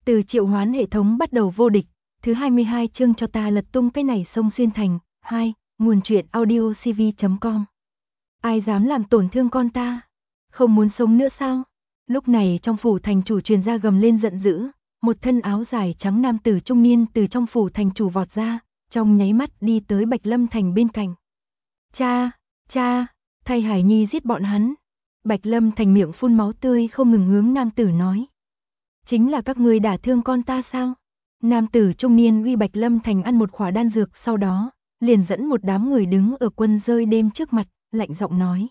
Từ triệu hoán hệ thống bắt đầu vô địch, thứ 22 chương cho ta lật tung cái này sông xuyên thành. 2. Nguồn truyện audiocv.com. Ai dám làm tổn thương con ta? Không muốn sống nữa sao? Lúc này trong phủ thành chủ truyền ra gầm lên giận dữ, một thân áo dài trắng nam tử trung niên từ trong phủ thành chủ vọt ra, trong nháy mắt đi tới Bạch Lâm Thành bên cạnh. Cha, thay Hải Nhi giết bọn hắn. Bạch Lâm Thành miệng phun máu tươi không ngừng hướng nam tử nói. Chính là các ngươi đả thương con ta sao? Nam tử trung niên uy Bạch Lâm Thành ăn một khỏa đan dược, sau đó liền dẫn một đám người đứng ở Quân Rơi Đêm trước mặt, lạnh giọng nói.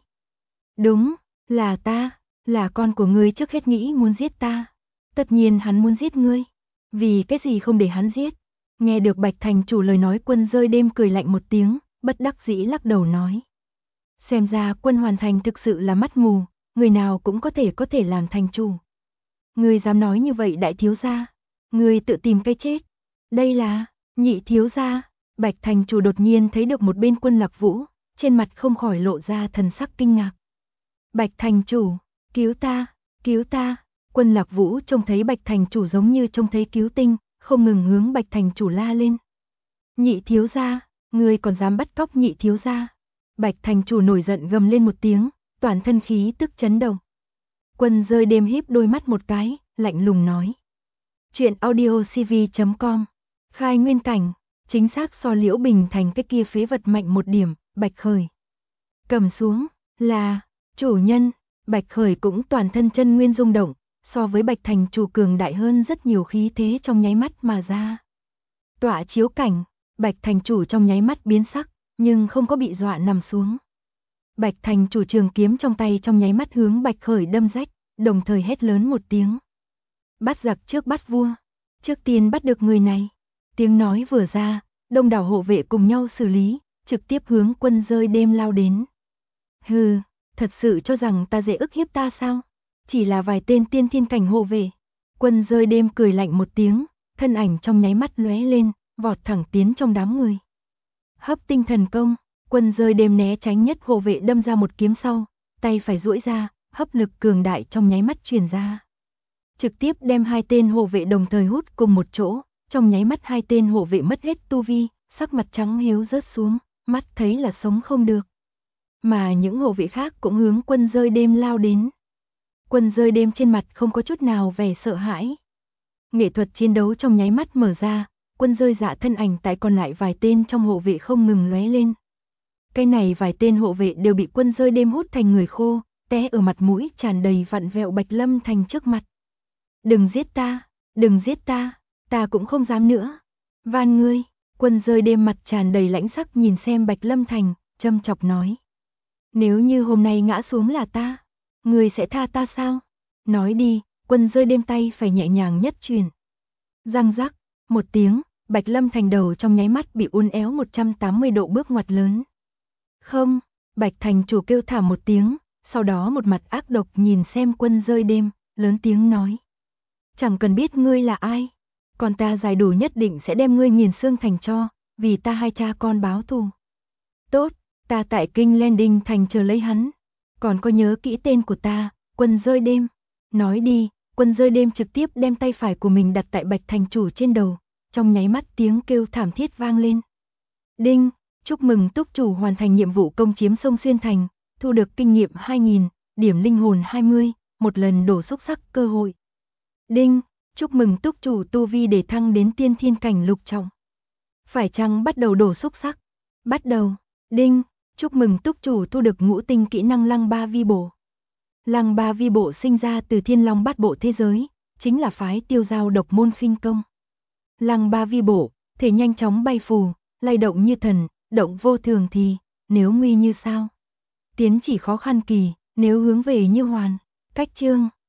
Đúng, là ta, là con của ngươi trước hết nghĩ muốn giết ta. Tất nhiên hắn muốn giết ngươi. Vì cái gì không để hắn giết? Nghe được Bạch Thành chủ lời nói, Quân Rơi Đêm cười lạnh một tiếng, bất đắc dĩ lắc đầu nói. Xem ra Quân Hoàn Thành thực sự là mắt mù, người nào cũng có thể làm thành chủ. Ngươi dám nói như vậy đại thiếu gia? Ngươi tự tìm cái chết. Đây là Nhị thiếu gia. Bạch Thành chủ đột nhiên thấy được một bên Quân Lạc Vũ, trên mặt không khỏi lộ ra thần sắc kinh ngạc. Bạch Thành chủ, cứu ta, cứu ta. Quân Lạc Vũ trông thấy Bạch Thành chủ giống như trông thấy cứu tinh, không ngừng hướng Bạch Thành chủ la lên. Nhị thiếu gia, ngươi còn dám bắt cóc nhị thiếu gia? Bạch Thành chủ nổi giận gầm lên một tiếng, toàn thân khí tức chấn động. Quân Rơi Đêm híp đôi mắt một cái, lạnh lùng nói. Chuyện audiocv.com. Khai nguyên cảnh, chính xác so Liễu Bình Thành cái kia phế vật mạnh một điểm. Bạch Khởi cầm xuống, là chủ nhân. Bạch Khởi cũng toàn thân chân nguyên rung động, so với Bạch Thành chủ cường đại hơn rất nhiều, khí thế trong nháy mắt mà ra. Tọa chiếu cảnh, Bạch Thành chủ trong nháy mắt biến sắc, nhưng không có bị dọa nằm xuống. Bạch Thành chủ trường kiếm trong tay trong nháy mắt hướng Bạch Khởi đâm rách, đồng thời hét lớn một tiếng. Bắt giặc trước bắt vua, trước tiên bắt được người này. Tiếng nói vừa ra, đông đảo hộ vệ cùng nhau xử lý, trực tiếp hướng Quân Rơi Đêm lao đến. Hừ, thật sự cho rằng ta dễ ức hiếp ta sao? Chỉ là vài tên tiên thiên cảnh hộ vệ. Quân Rơi Đêm cười lạnh một tiếng, thân ảnh trong nháy mắt lóe lên, vọt thẳng tiến trong đám người. Hấp tinh thần công, Quân Rơi Đêm né tránh nhất hộ vệ đâm ra một kiếm sau, tay phải duỗi ra, hấp lực cường đại trong nháy mắt truyền ra. Trực tiếp đem hai tên hộ vệ đồng thời hút cùng một chỗ, trong nháy mắt hai tên hộ vệ mất hết tu vi, sắc mặt trắng hiếu rớt xuống, mắt thấy là sống không được. Mà những hộ vệ khác cũng hướng Quân Rơi Đêm lao đến. Quân Rơi Đêm trên mặt không có chút nào vẻ sợ hãi. Nghệ thuật chiến đấu trong nháy mắt mở ra, Quân Rơi Dạ thân ảnh tại còn lại vài tên trong hộ vệ không ngừng lóe lên. Cái này vài tên hộ vệ đều bị Quân Rơi Đêm hút thành người khô, té ở mặt mũi tràn đầy vặn vẹo Bạch Lâm Thành trước mặt. Đừng giết ta, ta cũng không dám nữa. Van ngươi. Quân Rơi Đêm mặt tràn đầy lãnh sắc nhìn xem Bạch Lâm Thành, châm chọc nói. Nếu như hôm nay ngã xuống là ta, ngươi sẽ tha ta sao? Nói đi. Quân Rơi Đêm tay phải nhẹ nhàng nhất truyền. Răng rắc, một tiếng, Bạch Lâm Thành đầu trong nháy mắt bị uốn éo 180 độ bước ngoặt lớn. Không, Bạch Thành chủ kêu thảm một tiếng, sau đó một mặt ác độc nhìn xem Quân Rơi Đêm, lớn tiếng nói. Chẳng cần biết ngươi là ai, còn ta giải đủ nhất định sẽ đem ngươi nghiền xương thành tro, vì ta hai cha con báo thù. Tốt, ta tại Kinh Landing thành chờ lấy hắn. Còn có nhớ kỹ tên của ta, Quân Rơi Đêm. Nói đi. Quân Rơi Đêm trực tiếp đem tay phải của mình đặt tại Bạch Thành chủ trên đầu, trong nháy mắt tiếng kêu thảm thiết vang lên. Đinh, chúc mừng túc chủ hoàn thành nhiệm vụ công chiếm sông Xuyên Thành, thu được kinh nghiệm 2000, điểm linh hồn 20, một lần đổ xúc sắc cơ hội. Đinh, chúc mừng túc chủ tu vi để thăng đến tiên thiên cảnh lục trọng. Phải chăng bắt đầu đổ xúc sắc? Bắt đầu. Đinh, chúc mừng túc chủ thu được ngũ tinh kỹ năng Lăng Ba Vi Bộ. Lăng Ba Vi Bộ sinh ra từ Thiên Long Bát Bộ thế giới, chính là phái tiêu giao độc môn khinh công. Lăng Ba Vi Bộ, thể nhanh chóng bay phù, lay động như thần, động vô thường thì, nếu nguy như sao. Tiến chỉ khó khăn kỳ, nếu hướng về như hoàn. Cách chương